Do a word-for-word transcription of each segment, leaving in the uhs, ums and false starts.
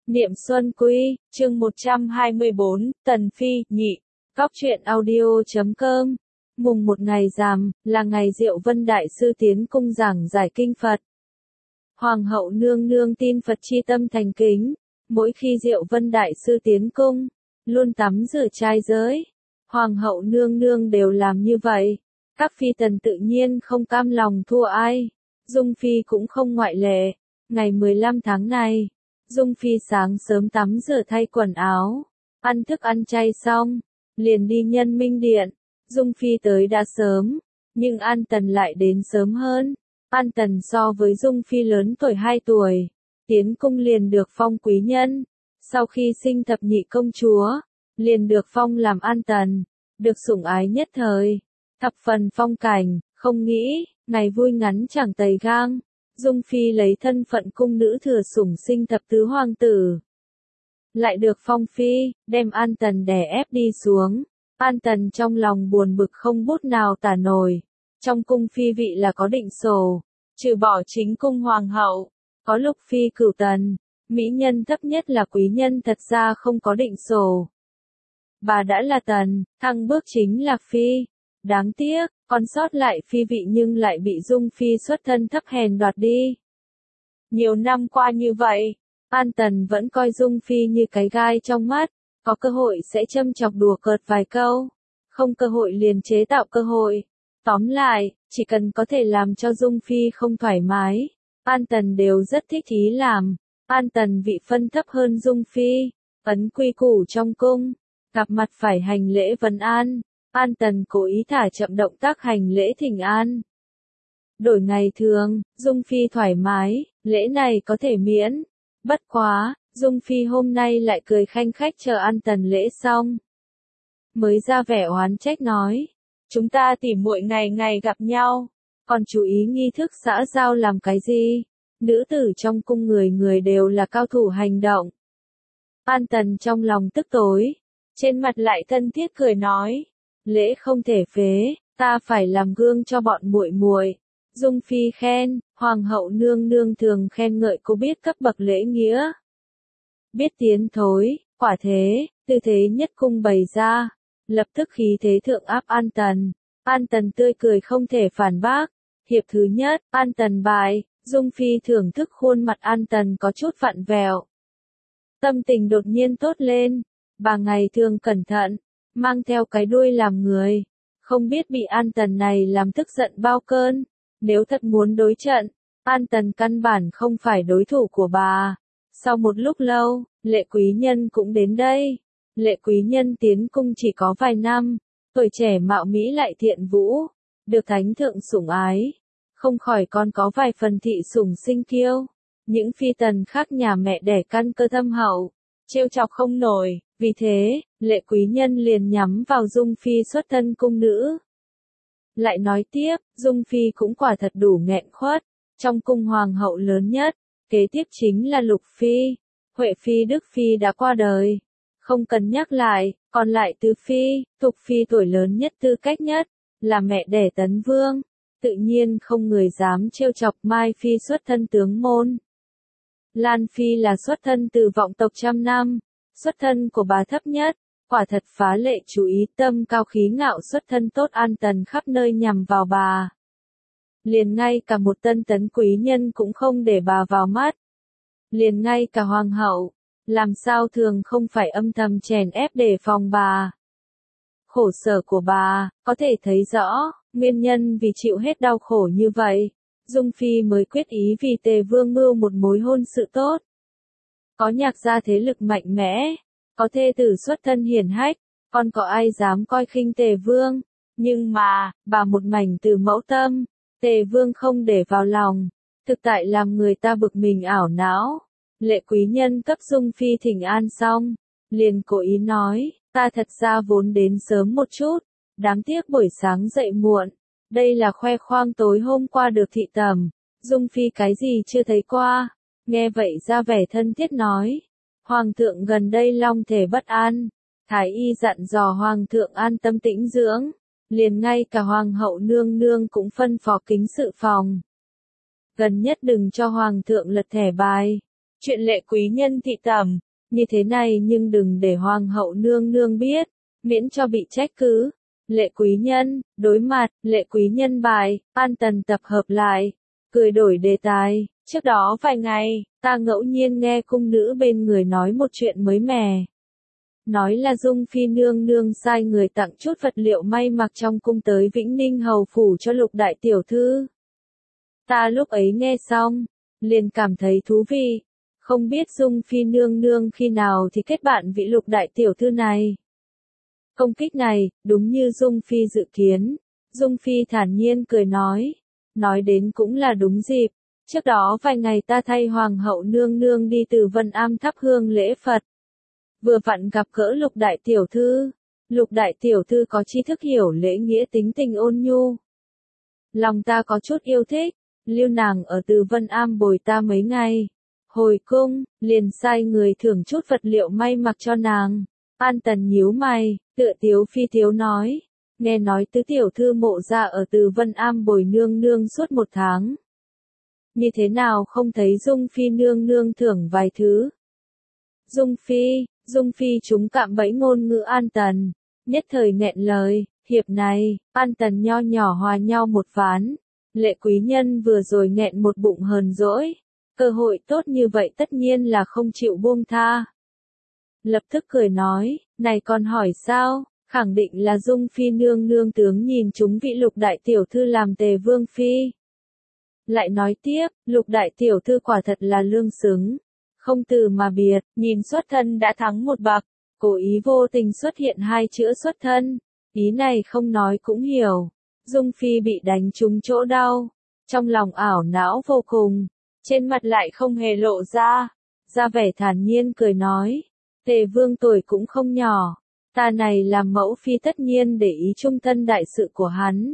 Niệm Xuân Quy, chương một trăm hai mươi bốn, Tần Phi, nhị, Góc truyện audio chấm com. Mùng một ngày rằm, là ngày Diệu Vân Đại Sư tiến cung giảng giải kinh Phật. Hoàng hậu nương nương tin Phật chi tâm thành kính, mỗi khi Diệu Vân Đại Sư tiến cung, luôn tắm rửa trai giới. Hoàng hậu nương nương đều làm như vậy, các phi tần tự nhiên không cam lòng thua ai, Dung Phi cũng không ngoại lệ. Ngày mười lăm tháng này, Dung Phi sáng sớm tắm rửa thay quần áo, ăn thức ăn chay xong, liền đi Nhân Minh Điện. Dung Phi tới đã sớm, nhưng An Tần lại đến sớm hơn. An Tần so với Dung Phi lớn tuổi hai tuổi, tiến cung liền được phong quý nhân. Sau khi sinh thập nhị công chúa, liền được phong làm An Tần, được sủng ái nhất thời, thập phần phong cảnh. Không nghĩ, ngày vui ngắn chẳng tày gang, Dung Phi lấy thân phận cung nữ thừa sủng sinh thập tứ hoàng tử, lại được phong phi, đem An Tần đè ép đi xuống. An Tần trong lòng buồn bực không bút nào tả nổi. Trong cung phi vị là có định sổ, trừ bỏ chính cung hoàng hậu, có lục phi cửu tần, mỹ nhân thấp nhất là quý nhân thật ra không có định sổ. Bà đã là tần, thăng bước chính là phi. Đáng tiếc, còn sót lại phi vị nhưng lại bị Dung Phi xuất thân thấp hèn đoạt đi. Nhiều năm qua như vậy, An Tần vẫn coi Dung Phi như cái gai trong mắt, có cơ hội sẽ châm chọc đùa cợt vài câu, không cơ hội liền chế tạo cơ hội. Tóm lại, chỉ cần có thể làm cho Dung Phi không thoải mái, An Tần đều rất thích ý làm. An Tần vị phân thấp hơn Dung Phi, ấn quy củ trong cung, gặp mặt phải hành lễ vấn an. An Tần cố ý thả chậm động tác hành lễ thỉnh an. Đổi ngày thường, Dung Phi thoải mái, lễ này có thể miễn. Bất quá, Dung Phi hôm nay lại cười khanh khách chờ An Tần lễ xong, mới ra vẻ oán trách nói, chúng ta tỉ muội ngày ngày gặp nhau, còn chú ý nghi thức xã giao làm cái gì? Nữ tử trong cung người người đều là cao thủ hành động. An Tần trong lòng tức tối, trên mặt lại thân thiết cười nói, lễ không thể phế, ta phải làm gương cho bọn muội muội. Dung Phi khen, hoàng hậu nương nương thường khen ngợi cô biết cấp bậc lễ nghĩa, biết tiến thối. Quả thế, tư thế nhất cung bày ra, lập tức khí thế thượng áp An Tần. An Tần tươi cười không thể phản bác. Hiệp thứ nhất, An Tần bại. Dung Phi thưởng thức khuôn mặt An Tần có chút vặn vẹo, tâm tình đột nhiên tốt lên. Bà ngày thường cẩn thận, mang theo cái đuôi làm người, không biết bị An Tần này làm tức giận bao cơn. Nếu thật muốn đối trận, An Tần căn bản không phải đối thủ của bà. Sau một lúc lâu, Lệ quý nhân cũng đến đây. Lệ quý nhân tiến cung chỉ có vài năm, tuổi trẻ mạo mỹ lại thiện vũ, được thánh thượng sủng ái, không khỏi còn có vài phần thị sủng sinh kiêu. Những phi tần khác nhà mẹ đẻ căn cơ thâm hậu, trêu chọc không nổi, vì thế, Lệ quý nhân liền nhắm vào Dung Phi xuất thân cung nữ. Lại nói tiếp, Dung Phi cũng quả thật đủ nghẹn khuất, trong cung hoàng hậu lớn nhất, kế tiếp chính là Lục Phi. Huệ Phi Đức Phi đã qua đời, không cần nhắc lại. Còn lại Tứ Phi, Thục Phi tuổi lớn nhất tư cách nhất, là mẹ đẻ Tấn Vương, tự nhiên không người dám trêu chọc. Mai Phi xuất thân tướng môn, Lan Phi là xuất thân từ vọng tộc trăm năm, xuất thân của bà thấp nhất, quả thật phá lệ chú ý tâm cao khí ngạo xuất thân tốt. An Tần khắp nơi nhằm vào bà, liền ngay cả một tân tấn quý nhân cũng không để bà vào mắt, liền ngay cả hoàng hậu, làm sao thường không phải âm thầm chèn ép đề phòng bà. Khổ sở của bà, có thể thấy rõ, nguyên nhân vì chịu hết đau khổ như vậy, Dung Phi mới quyết ý vì Tề Vương mưu một mối hôn sự tốt. Có nhạc gia thế lực mạnh mẽ, có thê tử xuất thân hiển hách, còn có ai dám coi khinh Tề Vương. Nhưng mà, bà một mảnh từ mẫu tâm, Tề Vương không để vào lòng, thực tại làm người ta bực mình ảo não. Lệ quý nhân cấp Dung Phi thỉnh an xong, liền cố ý nói, ta thật ra vốn đến sớm một chút, đáng tiếc buổi sáng dậy muộn, đây là khoe khoang tối hôm qua được thị tẩm. Dung Phi cái gì chưa thấy qua, nghe vậy ra vẻ thân thiết nói, hoàng thượng gần đây long thể bất an, thái y dặn dò hoàng thượng an tâm tĩnh dưỡng, liền ngay cả hoàng hậu nương nương cũng phân phó kính sự phòng, gần nhất đừng cho hoàng thượng lật thẻ bài. chuyện Lệ quý nhân thị tẩm, như thế này nhưng đừng để hoàng hậu nương nương biết, miễn cho bị trách cứ. Lệ quý nhân, đối mặt, Lệ quý nhân bài, An Tần tập hợp lại, cười đổi đề tài, trước đó vài ngày, ta ngẫu nhiên nghe cung nữ bên người nói một chuyện mới mẻ. Nói là Dung Phi nương nương sai người tặng chút vật liệu may mặc trong cung tới Vĩnh Ninh hầu phủ cho Lục đại tiểu thư. Ta lúc ấy nghe xong, liền cảm thấy thú vị, không biết Dung Phi nương nương khi nào thì kết bạn vị Lục đại tiểu thư này. Công kích này, đúng như Dung Phi dự kiến, Dung Phi thản nhiên cười nói, nói đến cũng là đúng dịp, trước đó vài ngày ta thay hoàng hậu nương nương đi từ Vân Am thắp hương lễ Phật. Vừa vặn gặp gỡ Lục đại tiểu thư, Lục đại tiểu thư có tri thức hiểu lễ nghĩa tính tình ôn nhu. Lòng ta có chút yêu thích, lưu nàng ở từ Vân Am bồi ta mấy ngày. Hồi cung, liền sai người thưởng chút vật liệu may mặc cho nàng. An Tần nhíu mày, tựa tiếu phi tiếu nói, nghe nói tứ tiểu thư mộ ra ở từ Vân Am bồi nương nương suốt một tháng. Như thế nào không thấy Dung Phi nương nương thưởng vài thứ. Dung Phi, Dung Phi chúng cạm bẫy ngôn ngữ An Tần, nhất thời nghẹn lời, hiệp này, An Tần nho nhỏ hòa nhau một ván. Lệ quý nhân vừa rồi nghẹn một bụng hờn dỗi, cơ hội tốt như vậy tất nhiên là không chịu buông tha. Lập tức cười nói, này còn hỏi sao, khẳng định là Dung Phi nương nương tướng nhìn chúng vị Lục đại tiểu thư làm Tề Vương Phi. Lại nói tiếp, Lục đại tiểu thư quả thật là lương xứng, không từ mà biệt, nhìn xuất thân đã thắng một bậc, cố ý vô tình xuất hiện hai chữ xuất thân, ý này không nói cũng hiểu. Dung Phi bị đánh trúng chỗ đau, trong lòng ảo não vô cùng, trên mặt lại không hề lộ ra, ra vẻ thản nhiên cười nói, Tề Vương tuổi cũng không nhỏ, ta này làm mẫu phi tất nhiên để ý trung thân đại sự của hắn.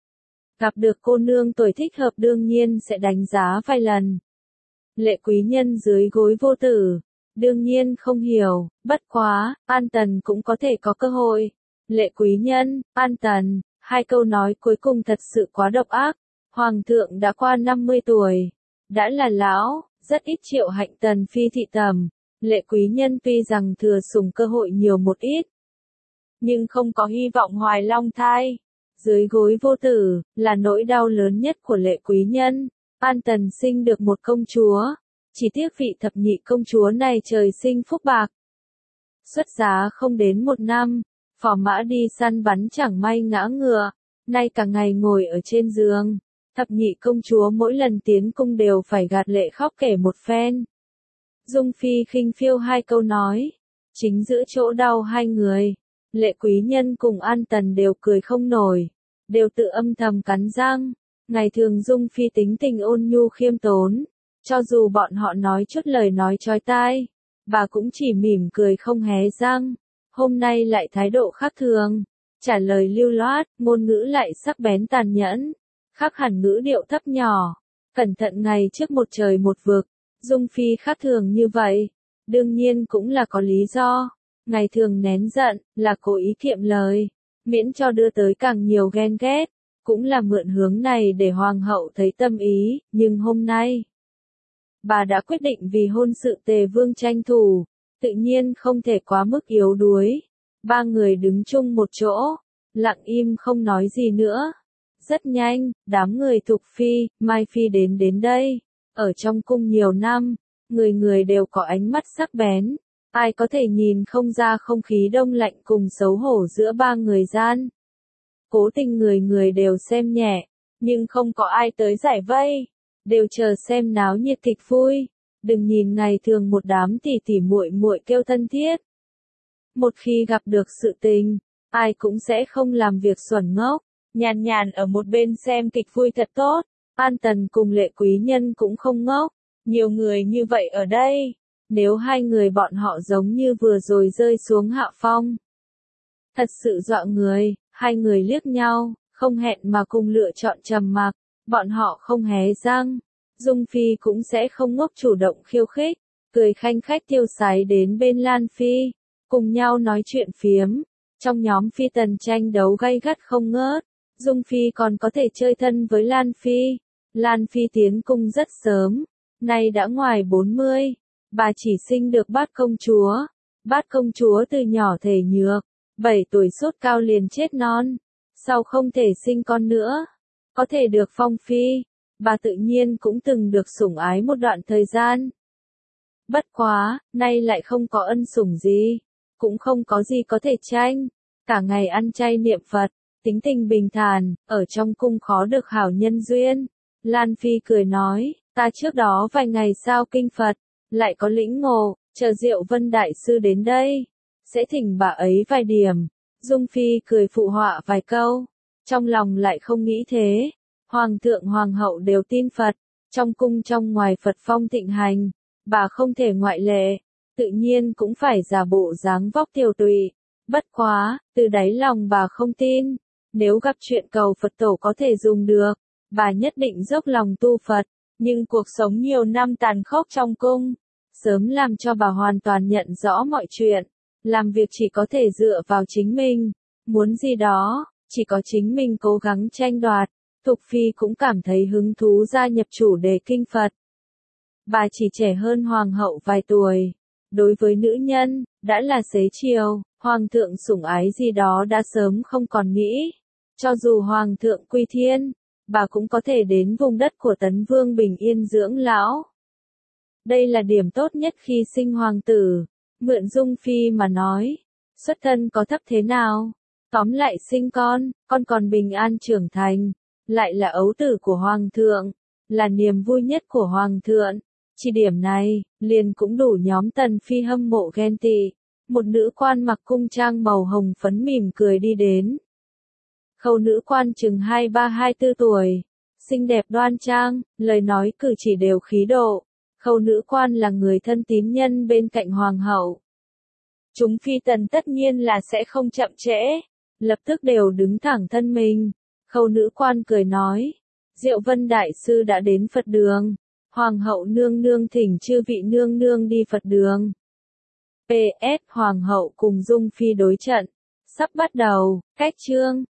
Gặp được cô nương tuổi thích hợp đương nhiên sẽ đánh giá vài lần. Lệ quý nhân dưới gối vô tử, đương nhiên không hiểu, bất quá, An Tần cũng có thể có cơ hội. Lệ quý nhân, An Tần, hai câu nói cuối cùng thật sự quá độc ác. Hoàng thượng đã qua năm mươi tuổi, đã là lão, rất ít triệu hạnh Tần Phi thị tầm. Lệ quý nhân tuy rằng thừa sủng cơ hội nhiều một ít, nhưng không có hy vọng hoài long thai. Dưới gối vô tử, là nỗi đau lớn nhất của lệ quý nhân. An Tần sinh được một công chúa, chỉ tiếc vị thập nhị công chúa này trời sinh phúc bạc. Xuất giá không đến một năm, phò mã đi săn bắn chẳng may ngã ngựa, nay cả ngày ngồi ở trên giường. Thập nhị công chúa mỗi lần tiến cung đều phải gạt lệ khóc kể một phen. Dung Phi khinh phiêu hai câu nói, chính giữa chỗ đau hai người. Lệ quý nhân cùng An Tần đều cười không nổi, đều tự âm thầm cắn răng. Ngày thường Dung Phi tính tình ôn nhu khiêm tốn, cho dù bọn họ nói chút lời nói chói tai, bà cũng chỉ mỉm cười không hé răng. Hôm nay lại thái độ khác thường, trả lời lưu loát, ngôn ngữ lại sắc bén tàn nhẫn, khác hẳn ngữ điệu thấp nhỏ, cẩn thận ngày trước một trời một vực. Dung Phi khác thường như vậy, đương nhiên cũng là có lý do. Ngày thường nén giận, là cố ý kiệm lời, miễn cho đưa tới càng nhiều ghen ghét, cũng là mượn hướng này để hoàng hậu thấy tâm ý, nhưng hôm nay, bà đã quyết định vì hôn sự Tề Vương tranh thủ, tự nhiên không thể quá mức yếu đuối. Ba người đứng chung một chỗ, lặng im không nói gì nữa. Rất nhanh, đám người Thục Phi, Mai Phi đến đến đây, ở trong cung nhiều năm, người người đều có ánh mắt sắc bén. Ai có thể nhìn không ra không khí đông lạnh cùng xấu hổ giữa ba người gian. Cố tình người người đều xem nhẹ, nhưng không có ai tới giải vây, đều chờ xem náo nhiệt kịch vui. Đừng nhìn ngày thường một đám tỉ tỉ muội muội kêu thân thiết. Một khi gặp được sự tình, ai cũng sẽ không làm việc xuẩn ngốc, nhàn nhàn ở một bên xem kịch vui thật tốt. An Tần cùng lệ quý nhân cũng không ngốc, nhiều người như vậy ở đây. Nếu hai người bọn họ giống như vừa rồi rơi xuống hạ phong, thật sự dọa người. Hai người liếc nhau, không hẹn mà cùng lựa chọn trầm mặc, bọn họ không hé răng. Dung Phi cũng sẽ không ngốc chủ động khiêu khích, cười khanh khách tiêu sái đến bên Lan Phi, cùng nhau nói chuyện phiếm. Trong nhóm Phi Tần tranh đấu gay gắt không ngớt, Dung Phi còn có thể chơi thân với Lan Phi. Lan Phi tiến cung rất sớm, nay đã ngoài bốn mươi. bà chỉ sinh được Bát công chúa. Bát công chúa từ nhỏ thể nhược, bảy tuổi sốt cao liền chết non, sau không thể sinh con nữa, có thể được phong phi, bà tự nhiên cũng từng được sủng ái một đoạn thời gian. Bất quá, nay lại không có ân sủng gì, cũng không có gì có thể tranh, cả ngày ăn chay niệm Phật, tính tình bình thản, ở trong cung khó được hảo nhân duyên. Lan Phi cười nói, ta trước đó vài ngày sao kinh Phật, lại có lĩnh ngộ, chờ Diệu Vân Đại Sư đến đây, sẽ thỉnh bà ấy vài điểm. Dung Phi cười phụ họa vài câu, trong lòng lại không nghĩ thế. Hoàng thượng hoàng hậu đều tin Phật, trong cung trong ngoài Phật phong thịnh hành, bà không thể ngoại lệ, tự nhiên cũng phải giả bộ dáng vóc tiều tụy. Bất quá, từ đáy lòng bà không tin, nếu gặp chuyện cầu Phật tổ có thể dùng được, bà nhất định dốc lòng tu Phật, nhưng cuộc sống nhiều năm tàn khốc trong cung, sớm làm cho bà hoàn toàn nhận rõ mọi chuyện, làm việc chỉ có thể dựa vào chính mình, muốn gì đó, chỉ có chính mình cố gắng tranh đoạt. Thục Phi cũng cảm thấy hứng thú gia nhập chủ đề kinh Phật. Bà chỉ trẻ hơn hoàng hậu vài tuổi, đối với nữ nhân, đã là xế chiều, hoàng thượng sủng ái gì đó đã sớm không còn nghĩ. Cho dù hoàng thượng quy thiên, bà cũng có thể đến vùng đất của Tấn Vương bình yên dưỡng lão. Đây là điểm tốt nhất khi sinh hoàng tử. Mượn Dung Phi mà nói, xuất thân có thấp thế nào, tóm lại sinh con, con còn bình an trưởng thành, lại là ấu tử của hoàng thượng, là niềm vui nhất của hoàng thượng. Chỉ điểm này, liền cũng đủ nhóm Tần Phi hâm mộ ghen tị. Một nữ quan mặc cung trang màu hồng phấn mỉm cười đi đến. Khâu nữ quan chừng hai ba hai tư tuổi, xinh đẹp đoan trang, lời nói cử chỉ đều khí độ. Khâu nữ quan là người thân tín nhân bên cạnh hoàng hậu. Chúng phi tần tất nhiên là sẽ không chậm trễ, lập tức đều đứng thẳng thân mình. Khâu nữ quan cười nói, Diệu Vân Đại Sư đã đến Phật đường, hoàng hậu nương nương thỉnh chư vị nương nương đi Phật đường. pê ét Hoàng hậu cùng Dung Phi đối trận, sắp bắt đầu, cách chương.